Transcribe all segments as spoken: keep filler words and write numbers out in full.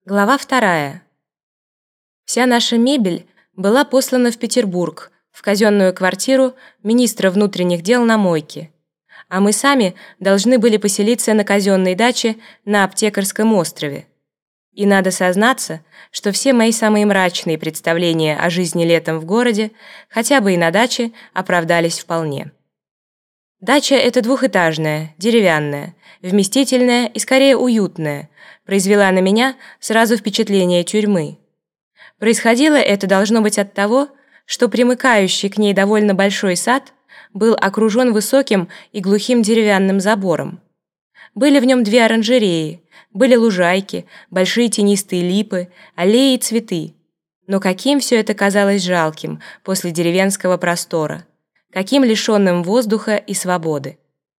Глава вторая. Вся наша мебель была послана в Петербург, в казенную квартиру министра внутренних дел на Мойке, а мы сами должны были поселиться на казенной даче на Аптекарском острове. И надо сознаться, что все мои самые мрачные представления о жизни летом в городе, хотя бы и на даче, оправдались вполне. Дача эта двухэтажная, деревянная, вместительная и скорее уютная, произвела на меня сразу впечатление тюрьмы. Происходило это, должно быть, от того, что примыкающий к ней довольно большой сад был окружен высоким и глухим деревянным забором. Были в нем две оранжереи, были лужайки, большие тенистые липы, аллеи и цветы. Но каким все это казалось жалким после деревенского простора, каким лишенным воздуха и свободы.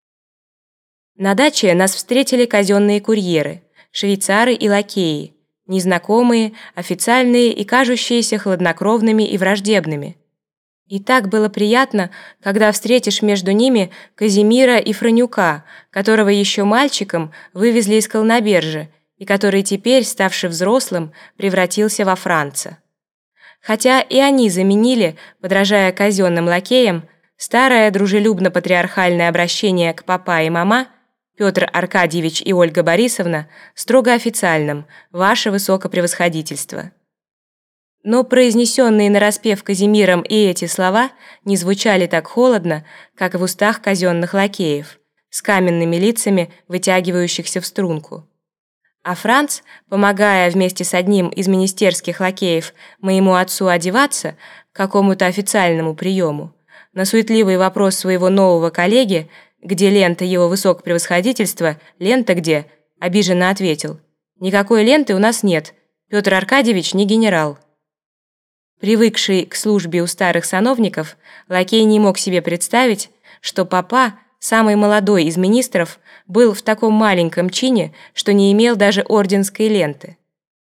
На даче нас встретили казенные курьеры, швейцары и лакеи, незнакомые, официальные и кажущиеся хладнокровными и враждебными. И так было приятно, когда встретишь между ними Казимира и Франюка, которого еще мальчиком вывезли из Колнобержа и который теперь, ставший взрослым, превратился во Франца. Хотя и они заменили, подражая казенным лакеям, старое дружелюбно-патриархальное обращение к папа и мама, Петр Аркадьевич и Ольга Борисовна, строго официальным «Ваше высокопревосходительство». Но произнесенные нараспев Казимиром и эти слова не звучали так холодно, как в устах казенных лакеев, с каменными лицами, вытягивающихся в струнку. А Франц, помогая вместе с одним из министерских лакеев моему отцу одеваться к какому-то официальному приему, на суетливый вопрос своего нового коллеги, где лента его высокопревосходительства, лента где, обиженно ответил: «Никакой ленты у нас нет, Петр Аркадьевич не генерал». Привыкший к службе у старых сановников, лакей не мог себе представить, что папа, самый молодой из министров, был в таком маленьком чине, что не имел даже орденской ленты.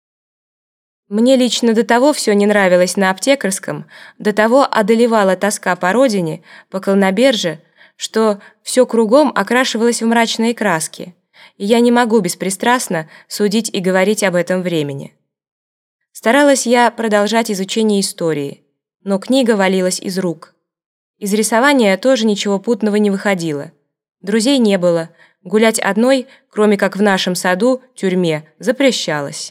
Мне лично до того все не нравилось на Аптекарском, до того одолевала тоска по родине, по Колноберже, что все кругом окрашивалось в мрачные краски, и я не могу беспристрастно судить и говорить об этом времени. Старалась я продолжать изучение истории, но книга валилась из рук. Из рисования тоже ничего путного не выходило. Друзей не было, гулять одной, кроме как в нашем саду, тюрьме, запрещалось.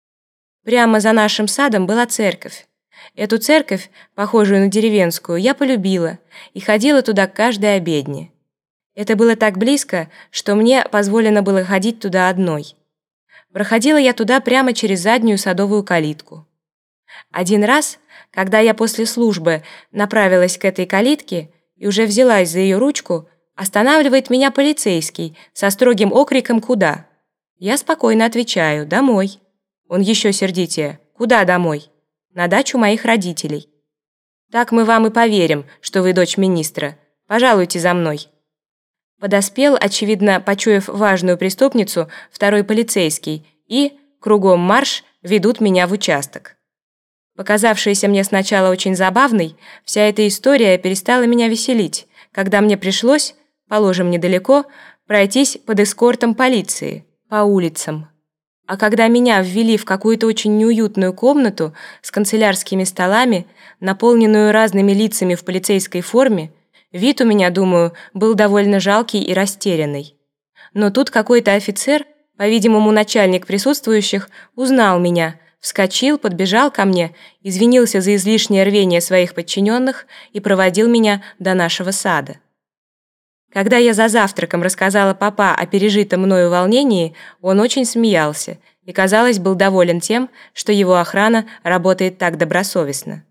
Прямо за нашим садом была церковь. Эту церковь, похожую на деревенскую, я полюбила и ходила туда к каждой обедне. Это было так близко, что мне позволено было ходить туда одной. Проходила я туда прямо через заднюю садовую калитку. Один раз, когда я после службы направилась к этой калитке и уже взялась за ее ручку, останавливает меня полицейский со строгим окриком «Куда?». Я спокойно отвечаю «Домой». Он еще сердитее «Куда домой?» «На дачу моих родителей». «Так мы вам и поверим, что вы дочь министра. Пожалуйте за мной». Подоспел, очевидно, почуяв важную преступницу, второй полицейский, и, кругом марш, ведут меня в участок. Показавшаяся мне сначала очень забавной, вся эта история перестала меня веселить, когда мне пришлось, положим недалеко, пройтись под эскортом полиции, по улицам. А когда меня ввели в какую-то очень неуютную комнату с канцелярскими столами, наполненную разными лицами в полицейской форме, вид у меня, думаю, был довольно жалкий и растерянный. Но тут какой-то офицер, по-видимому, начальник присутствующих, узнал меня, вскочил, подбежал ко мне, извинился за излишнее рвение своих подчиненных и проводил меня до нашего сада. Когда я за завтраком рассказала папа о пережитом мною волнении, он очень смеялся и, казалось, был доволен тем, что его охрана работает так добросовестно.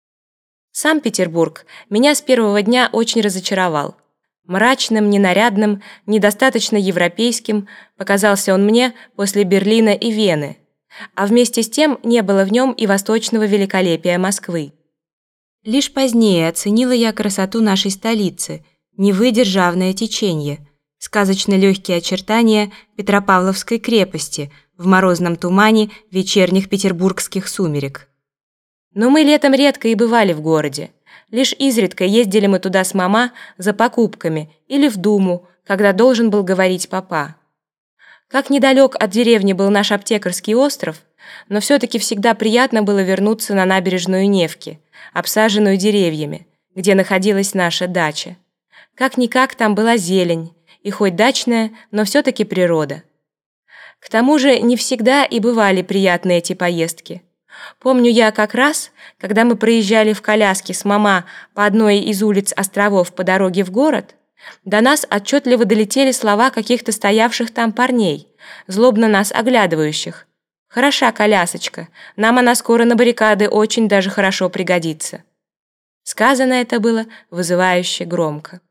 Сам Петербург меня с первого дня очень разочаровал. Мрачным, ненарядным, недостаточно европейским показался он мне после Берлина и Вены, а вместе с тем не было в нем и восточного великолепия Москвы. Лишь позднее оценила я красоту нашей столицы, Невы державное течение, сказочно легкие очертания Петропавловской крепости в морозном тумане вечерних петербургских сумерек. Но мы летом редко и бывали в городе. Лишь изредка ездили мы туда с мама за покупками или в Думу, когда должен был говорить папа. Как недалек от деревни был наш Аптекарский остров, но все-таки всегда приятно было вернуться на набережную Невки, обсаженную деревьями, где находилась наша дача. Как-никак там была зелень, и хоть дачная, но все-таки природа. К тому же не всегда и бывали приятные эти поездки. Помню я как раз, когда мы проезжали в коляске с мама по одной из улиц островов по дороге в город, до нас отчетливо долетели слова каких-то стоявших там парней, злобно нас оглядывающих. «Хороша колясочка, нам она скоро на баррикады очень даже хорошо пригодится». Сказано это было вызывающе громко.